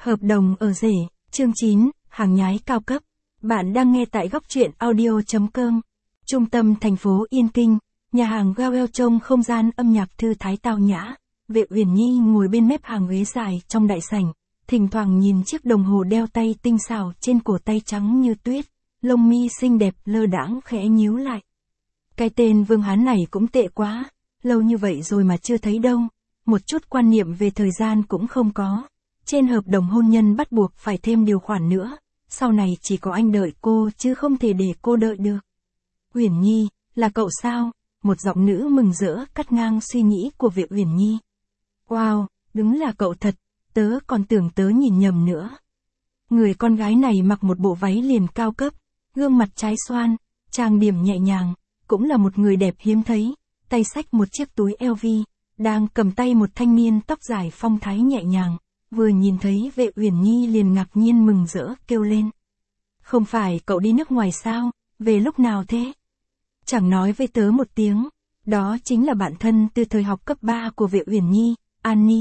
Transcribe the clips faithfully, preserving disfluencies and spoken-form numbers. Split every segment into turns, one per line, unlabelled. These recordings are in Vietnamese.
Hợp đồng ở rể, chương chín, hàng nhái cao cấp. Bạn đang nghe tại góc truyện audio chấm com. Trung tâm thành phố Yên Kinh, nhà hàng Well trông không gian âm nhạc thư thái tao nhã. Vệ Uyển Nhi ngồi bên mép hàng ghế dài trong đại sảnh, thỉnh thoảng nhìn chiếc đồng hồ đeo tay tinh xảo trên cổ tay trắng như tuyết, lông mi xinh đẹp lơ đãng khẽ nhíu lại. Cái tên Vương Hán này cũng tệ quá, lâu như vậy rồi mà chưa thấy đâu, một chút quan niệm về thời gian cũng không có. Trên hợp đồng hôn nhân bắt buộc phải thêm điều khoản nữa, sau này chỉ có anh đợi cô chứ không thể để cô đợi được. Uyển Nhi, là cậu sao? Một giọng nữ mừng rỡ cắt ngang suy nghĩ của Vệ Uyển Nhi. Wow, đúng là cậu thật, tớ còn tưởng tớ nhìn nhầm nữa. Người con gái này mặc một bộ váy liền cao cấp, gương mặt trái xoan, trang điểm nhẹ nhàng, cũng là một người đẹp hiếm thấy, tay xách một chiếc túi L V, đang cầm tay một thanh niên tóc dài phong thái nhẹ nhàng. Vừa nhìn thấy Vệ Uyển Nhi liền ngạc nhiên mừng rỡ kêu lên. Không phải cậu đi nước ngoài sao, về lúc nào thế? Chẳng nói với tớ một tiếng, đó chính là bạn thân từ thời học cấp ba của Vệ Uyển Nhi, Annie.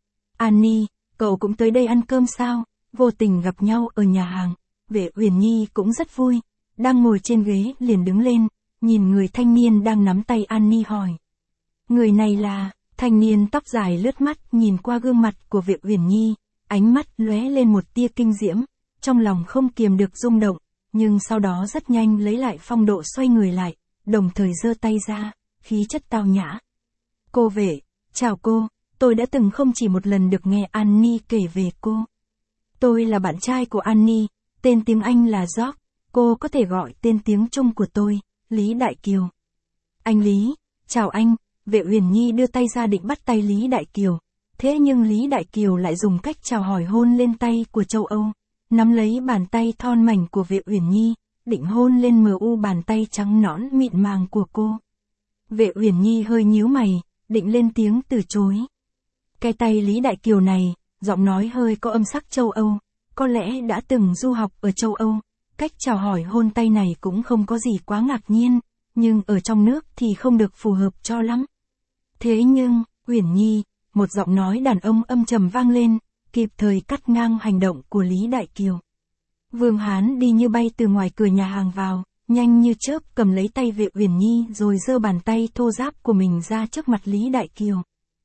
Annie, cậu cũng tới đây ăn cơm sao? Vô tình gặp nhau ở nhà hàng, Vệ Uyển Nhi cũng rất vui, đang ngồi trên ghế liền đứng lên, nhìn người thanh niên đang nắm tay Annie hỏi. Người này là... Thanh niên tóc dài lướt mắt nhìn qua gương mặt của Vệ Uyển Nhi, ánh mắt lóe lên một tia kinh diễm, trong lòng không kiềm được rung động, nhưng sau đó rất nhanh lấy lại phong độ xoay người lại, đồng thời giơ tay ra, khí chất tao nhã. Cô Vệ, chào cô, tôi đã từng không chỉ một lần được nghe Annie kể về cô. Tôi là bạn trai của Annie, tên tiếng Anh là George, cô có thể gọi tên tiếng Trung của tôi, Lý Đại Kiều. Anh Lý, chào anh. Vệ Uyển Nhi đưa tay ra định bắt tay Lý Đại Kiều, thế nhưng Lý Đại Kiều lại dùng cách chào hỏi hôn lên tay của châu Âu, nắm lấy bàn tay thon mảnh của Vệ Uyển Nhi, định hôn lên mờ u bàn tay trắng nõn mịn màng của cô. Vệ Uyển Nhi hơi nhíu mày, định lên tiếng từ chối. Cái tay Lý Đại Kiều này, giọng nói hơi có âm sắc châu Âu, có lẽ đã từng du học ở châu Âu, cách chào hỏi hôn tay này cũng không có gì quá ngạc nhiên, nhưng ở trong nước thì không được phù hợp cho lắm. Thế nhưng, Uyển Nhi, một giọng nói đàn ông âm trầm vang lên, kịp thời cắt ngang hành động của Lý Đại Kiều. Vương Hán đi như bay từ ngoài cửa nhà hàng vào, nhanh như chớp cầm lấy tay Vệ Uyển Nhi rồi giơ bàn tay thô ráp của mình ra trước mặt Lý Đại Kiều.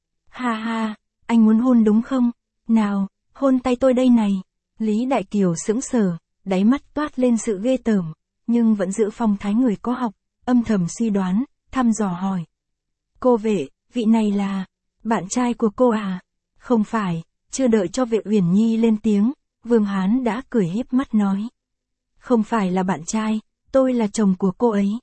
Ha ha, anh muốn hôn đúng không? Nào, hôn tay tôi đây này. Lý Đại Kiều sững sờ, đáy mắt toát lên sự ghê tởm, nhưng vẫn giữ phong thái người có học, âm thầm suy đoán, thăm dò hỏi. Cô Vệ, vị này là, bạn trai của cô à? Không phải, chưa đợi cho Vệ Uyển Nhi lên tiếng, Vương Hán đã cười híp mắt nói. Không phải là bạn trai, tôi là chồng của cô ấy.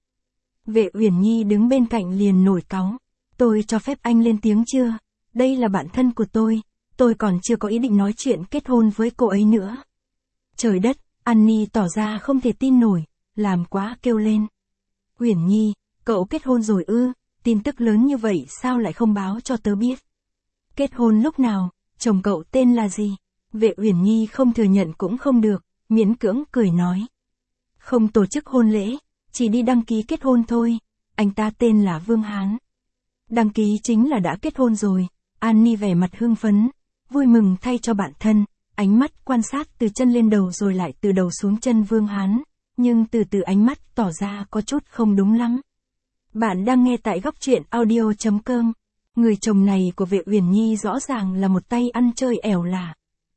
Vệ Uyển Nhi đứng bên cạnh liền nổi cáu. Tôi cho phép anh lên tiếng chưa? Đây là bạn thân của tôi, tôi còn chưa có ý định nói chuyện kết hôn với cô ấy nữa. Trời đất, Annie tỏ ra không thể tin nổi, làm quá kêu lên. Uyển Nhi, cậu kết hôn rồi ư? Tin tức lớn như vậy sao lại không báo cho tớ biết? Kết hôn lúc nào? Chồng cậu tên là gì? Vệ Uyển Nhi không thừa nhận cũng không được, miễn cưỡng cười nói. Không tổ chức hôn lễ, chỉ đi đăng ký kết hôn thôi, anh ta tên là Vương Hán. Đăng ký chính là đã kết hôn rồi, Annie vẻ mặt hưng phấn, vui mừng thay cho bạn thân, ánh mắt quan sát từ chân lên đầu rồi lại từ đầu xuống chân Vương Hán, nhưng từ từ ánh mắt tỏ ra có chút không đúng lắm. Bạn đang nghe tại góc truyện audio chấm com. Người chồng này của Vệ Uyển Nhi rõ ràng là một tay ăn chơi ẻo lả.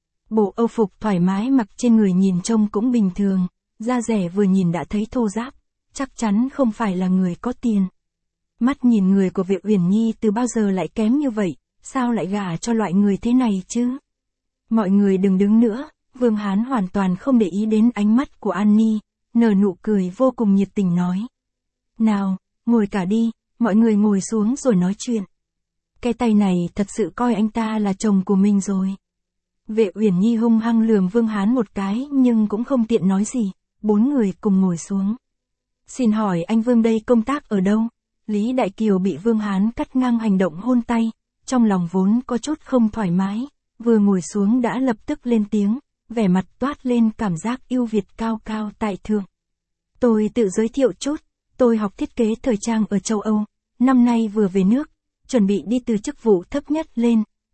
Bộ âu phục thoải mái mặc trên người nhìn trông cũng bình thường, da rẻ vừa nhìn đã thấy thô ráp, chắc chắn không phải là người có tiền. Mắt nhìn người của Vệ Uyển Nhi từ bao giờ lại kém như vậy, sao lại gả cho loại người thế này chứ? Mọi người đừng đứng nữa, Vương Hán hoàn toàn không để ý đến ánh mắt của Annie, nở nụ cười vô cùng nhiệt tình nói. Nào, ngồi cả đi, mọi người ngồi xuống rồi nói chuyện. Cái tay này thật sự coi anh ta là chồng của mình rồi. Vệ Uyển Nhi hung hăng lườm Vương Hán một cái nhưng cũng không tiện nói gì, bốn người cùng ngồi xuống. Xin hỏi anh Vương đây công tác ở đâu? Lý Đại Kiều bị Vương Hán cắt ngang hành động hôn tay, trong lòng vốn có chút không thoải mái, vừa ngồi xuống đã lập tức lên tiếng, vẻ mặt toát lên cảm giác yêu Việt cao cao tại thượng. Tôi tự giới thiệu chút. Tôi học thiết kế thời trang ở châu Âu, năm nay vừa về nước, chuẩn bị đi từ chức vụ thấp nhất lên,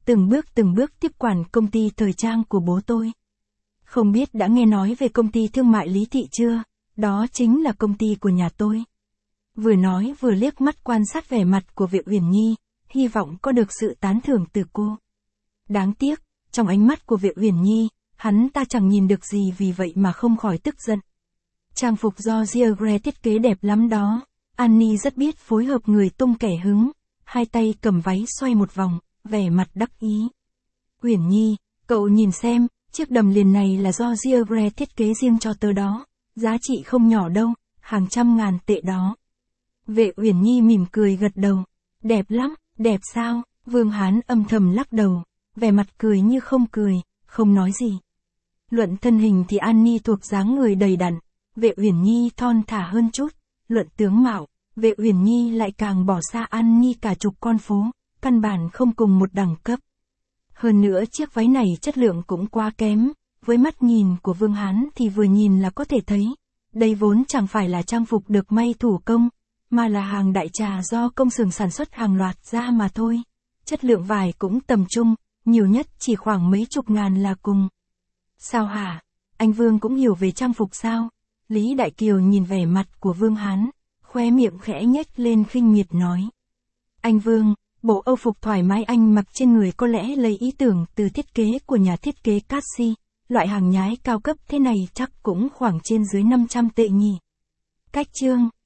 từng bước từng bước tiếp quản công ty thời trang của bố tôi. Không biết đã nghe nói về công ty thương mại Lý Thị chưa? Đó chính là công ty của nhà tôi. Vừa nói vừa liếc mắt quan sát vẻ mặt của Vệ Uyển Nhi, hy vọng có được sự tán thưởng từ cô. Đáng tiếc, trong ánh mắt của Vệ Uyển Nhi, hắn ta chẳng nhìn được gì, vì vậy mà không khỏi tức giận. Trang phục do Dior thiết kế đẹp lắm đó. Annie rất biết phối hợp người tung kẻ hứng, hai tay cầm váy xoay một vòng, vẻ mặt đắc ý. Uyển Nhi, cậu nhìn xem, chiếc đầm liền này là do Dior thiết kế riêng cho tớ đó, giá trị không nhỏ đâu, hàng trăm ngàn tệ đó. Vệ Uyển Nhi mỉm cười gật đầu. Đẹp lắm, đẹp sao? Vương Hán âm thầm lắc đầu, vẻ mặt cười như không cười, không nói gì. Luận thân hình thì Annie thuộc dáng người đầy đặn, Vệ Uyển Nhi thon thả hơn chút. Luận tướng mạo, Vệ Uyển Nhi lại càng bỏ xa Annie cả chục con phố, căn bản không cùng một đẳng cấp. Hơn nữa chiếc váy này chất lượng cũng quá kém, với mắt nhìn của Vương Hán thì vừa nhìn là có thể thấy, đây vốn chẳng phải là trang phục được may thủ công, mà là hàng đại trà do công xưởng sản xuất hàng loạt ra mà thôi. Chất lượng vải cũng tầm trung, nhiều nhất chỉ khoảng mấy chục ngàn là cùng. Sao hả? Anh Vương cũng hiểu về trang phục sao? Lý Đại Kiều nhìn vẻ mặt của Vương Hán, khóe miệng khẽ nhếch lên khinh miệt nói. Anh Vương, bộ âu phục thoải mái anh mặc trên người có lẽ lấy ý tưởng từ thiết kế của nhà thiết kế Cassie, loại hàng nhái cao cấp thế này chắc cũng khoảng trên dưới năm trăm tệ nhỉ. Cách chương